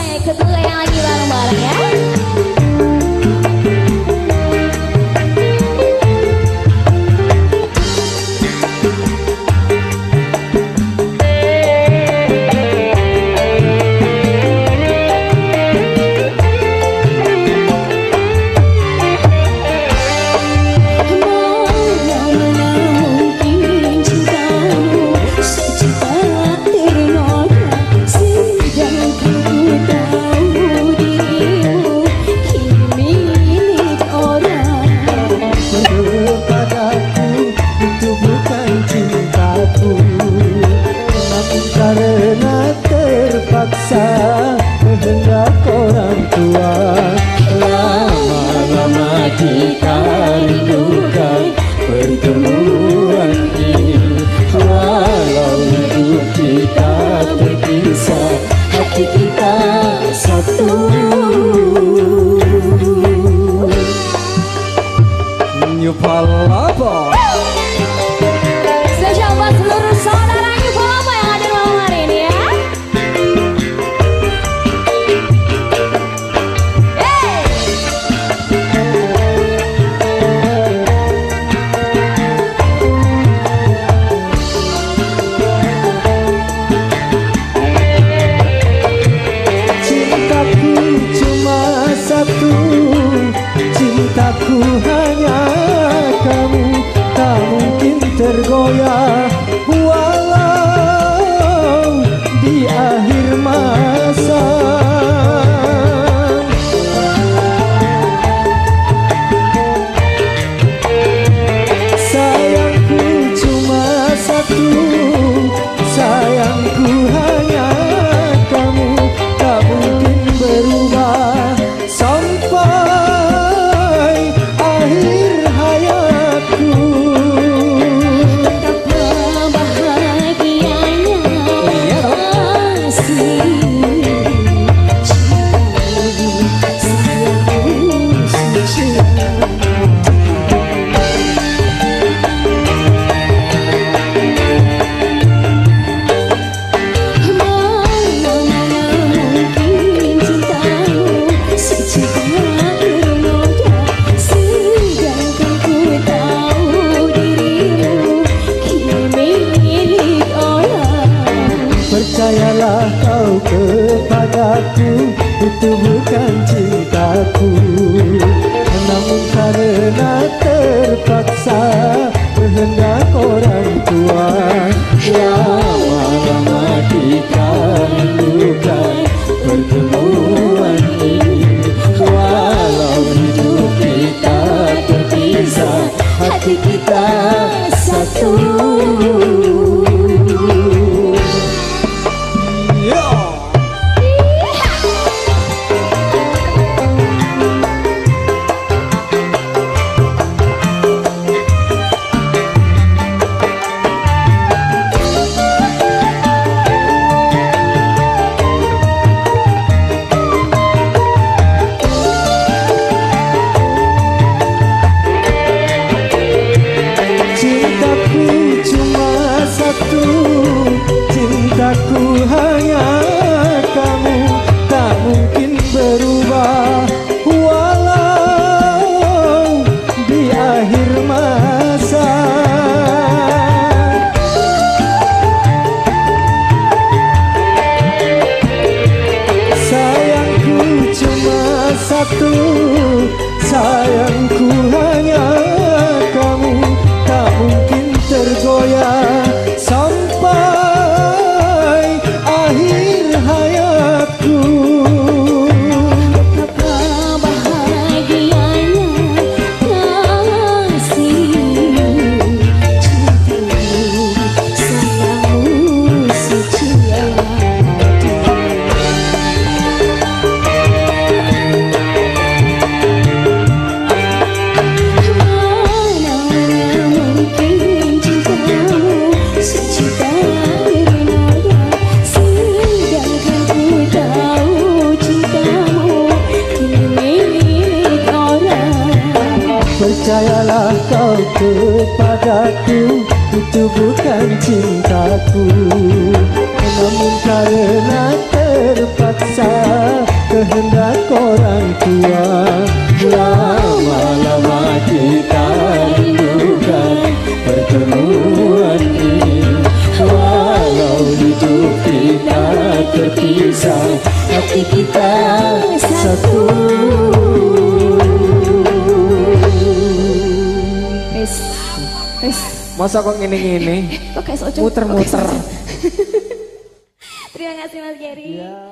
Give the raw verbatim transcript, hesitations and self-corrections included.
ketua yang lagi bareng-bareng ya. Karena terpaksa kehendak orang tua, lama-lama kita rindukan pertemuan ini. Walau hidup kita terpisah, hati kita satu. New Palapa. Spesial buat seluruh saudara New Palapa yang hadir malam hari ini ya. Hey! Cintaku cuma satu, cintaku hanya kamu, tak mungkin tergoyah walau di akhir masa. Sayangku cuma satu, sayangku hanya kamu, tak mungkin berubah sampai akhir hayatku. Betapa bahagianya kasih cintamu, sayangmu suci. Percayalah kau kepadaku, itu bukan cintaku, namun karena terpaksa kehendak orang tua, lama-lama kita rindukan pertemuan ini. Walau hidup kita terpisah, hati kita satu. Cintaku hanya kamu, tak mungkin berubah walau di akhir masa. Sayangku cuma satu, sayangku hanya kamu, tak mungkin tergoyah sampai akhir hayatku. Betapa bahagianya kasih cintamu, sayangmu suci. Percayalah kau kepadaku, itu bukan cintaku, namun karena terpaksa kita terpisah, hati kita satu. Wis, wis. Masa kok ngene-ngene? Kok kayak sok Muter-muter. Terima kasih Mas Gary.